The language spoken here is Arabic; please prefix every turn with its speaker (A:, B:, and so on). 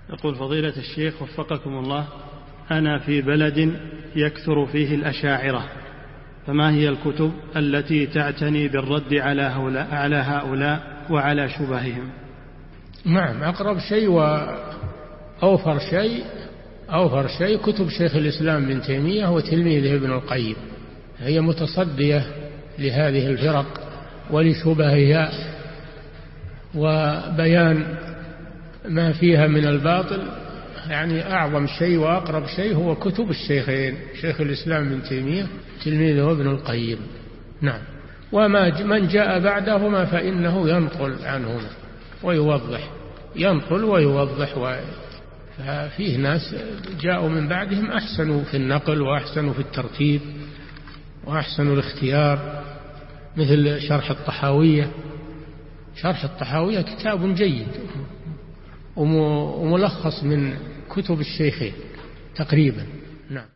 A: يقول فضيلة الشيخ وفقكم الله، أنا في بلد يكثر فيه الأشاعرة، فما هي الكتب التي تعتني بالرد على هؤلاء وعلى شبههم؟
B: نعم، أقرب شيء وأوفر شيء كتب شيخ الإسلام ابن تيمية وتلميذه ابن القيم، هي متصدية لهذه الفرق ولشبهها وبيان ما فيها من الباطل. يعني أعظم شيء وأقرب شيء هو كتب الشيخين، شيخ الإسلام ابن تيمية تلميذه ابن القيم. نعم، ومن جاء بعدهما فإنه ينقل عنهما ويوضح، ينقل ويوضح. ففيه ناس جاءوا من بعدهم أحسنوا في النقل وأحسنوا في الترتيب وأحسنوا الاختيار، مثل شرح الطحاوية. شرح الطحاوية كتاب جيد وملخص من كتب الشيخين تقريبا. نعم.